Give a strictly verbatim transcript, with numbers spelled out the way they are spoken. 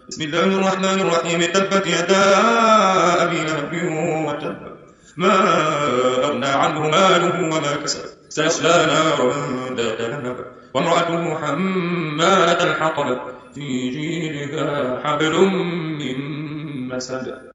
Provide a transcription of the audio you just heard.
بسم الله الرحمن الرحيم. تبت يدا أبي لهب وتب، ما أغنى عنه ماله وما كسب، سيصلى نارا ذات لهب وامرأته حمالة الحطب في جيدها حبل من مسد.